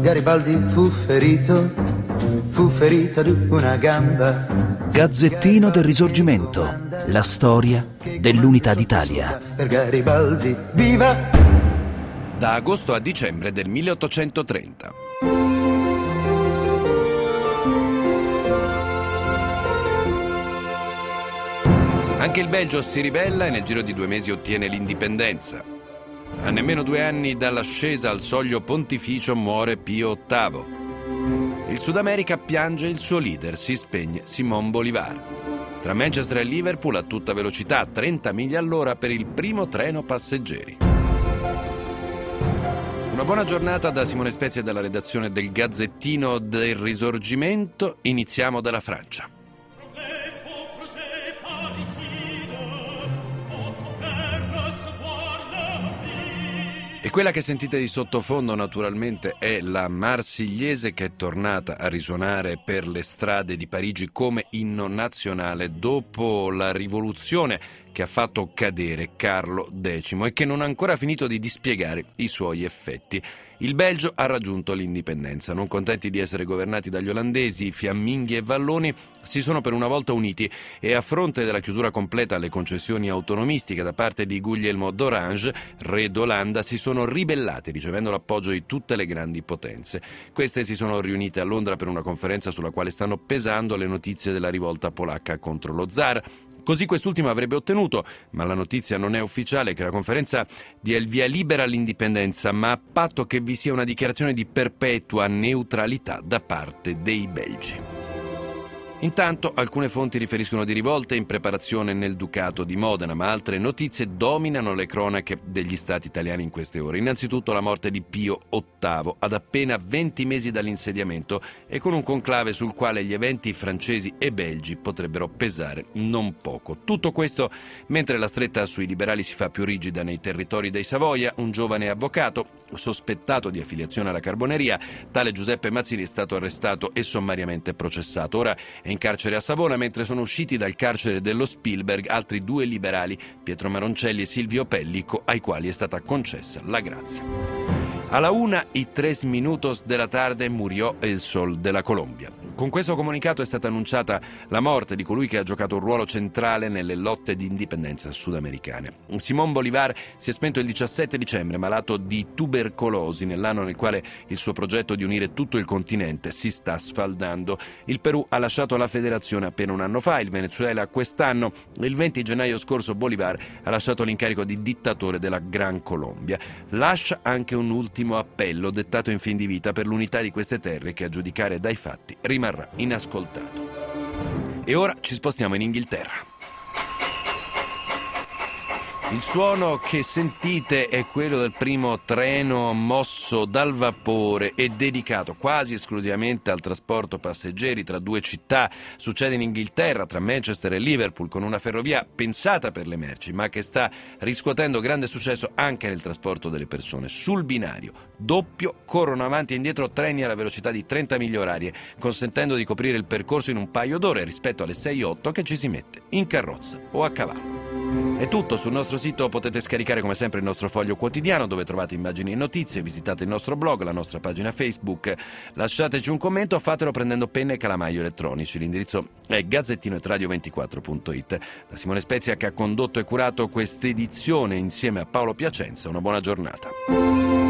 Garibaldi fu ferito ad una gamba. Gazzettino del Risorgimento, la storia dell'Unità d'Italia. Per Garibaldi, viva! Da agosto a dicembre del 1830. Anche il Belgio si ribella e nel giro di 2 mesi ottiene l'indipendenza. A nemmeno 2 anni dall'ascesa al soglio pontificio muore Pio VIII. Il Sud America piange il suo leader, si spegne Simón Bolívar. Tra Manchester e Liverpool a tutta velocità, a 30 miglia all'ora per il primo treno passeggeri. Una buona giornata da Simone Spezia e dalla redazione del Gazzettino del Risorgimento. Iniziamo dalla Francia. E quella che sentite di sottofondo naturalmente è la Marsigliese, che è tornata a risuonare per le strade di Parigi come inno nazionale dopo la rivoluzione che ha fatto cadere Carlo X e che non ha ancora finito di dispiegare i suoi effetti. Il Belgio ha raggiunto l'indipendenza. Non contenti di essere governati dagli olandesi, fiamminghi e valloni si sono per una volta uniti e, a fronte della chiusura completa alle concessioni autonomistiche da parte di Guglielmo d'Orange, re d'Olanda, si sono ribellati ricevendo l'appoggio di tutte le grandi potenze. Queste si sono riunite a Londra per una conferenza sulla quale stanno pesando le notizie della rivolta polacca contro lo zar. Così quest'ultimo avrebbe ottenuto, ma la notizia non è ufficiale, che la conferenza dia il via libera all'indipendenza, ma a patto che vi sia una dichiarazione di perpetua neutralità da parte dei belgi. Intanto alcune fonti riferiscono di rivolte in preparazione nel Ducato di Modena, ma altre notizie dominano le cronache degli stati italiani in queste ore. Innanzitutto la morte di Pio VIII, ad appena 20 mesi dall'insediamento e con un conclave sul quale gli eventi francesi e belgi potrebbero pesare non poco. Tutto questo mentre la stretta sui liberali si fa più rigida nei territori dei Savoia. Un giovane avvocato sospettato di affiliazione alla Carboneria, tale Giuseppe Mazzini, è stato arrestato e sommariamente processato. Ora è in carcere a Savona, mentre sono usciti dal carcere dello Spielberg altri 2 liberali, Pietro Maroncelli e Silvio Pellico, ai quali è stata concessa la grazia. Alla 1:03 della tarde murió el sol della Colombia. Con questo comunicato è stata annunciata la morte di colui che ha giocato un ruolo centrale nelle lotte di indipendenza sudamericane. Simón Bolívar si è spento il 17 dicembre, malato di tubercolosi, nell'anno nel quale il suo progetto di unire tutto il continente si sta sfaldando. Il Perù ha lasciato la federazione appena un anno fa, il Venezuela quest'anno. Il 20 gennaio scorso Bolívar ha lasciato l'incarico di dittatore della Gran Colombia. Lascia anche un ultimo appello dettato in fin di vita per l'unità di queste terre, che a giudicare dai fatti rimarrà inascoltato. E ora ci spostiamo in Inghilterra. Il suono che sentite è quello del primo treno mosso dal vapore e dedicato quasi esclusivamente al trasporto passeggeri tra 2 città. Succede in Inghilterra, tra Manchester e Liverpool, con una ferrovia pensata per le merci, ma che sta riscuotendo grande successo anche nel trasporto delle persone. Sul binario doppio corrono avanti e indietro treni alla velocità di 30 miglia orarie, consentendo di coprire il percorso in un paio d'ore rispetto alle 6-8 che ci si mette in carrozza o a cavallo. È tutto. Sul nostro sito potete scaricare come sempre il nostro foglio quotidiano, dove trovate immagini e notizie. Visitate il nostro blog, la nostra pagina Facebook, lasciateci un commento, fatelo prendendo penna e calamaio elettronici. L'indirizzo è gazzettinoetradio24.it. Da Simone Spezia, che ha condotto e curato quest'edizione insieme a Paolo Piacenza, una buona giornata.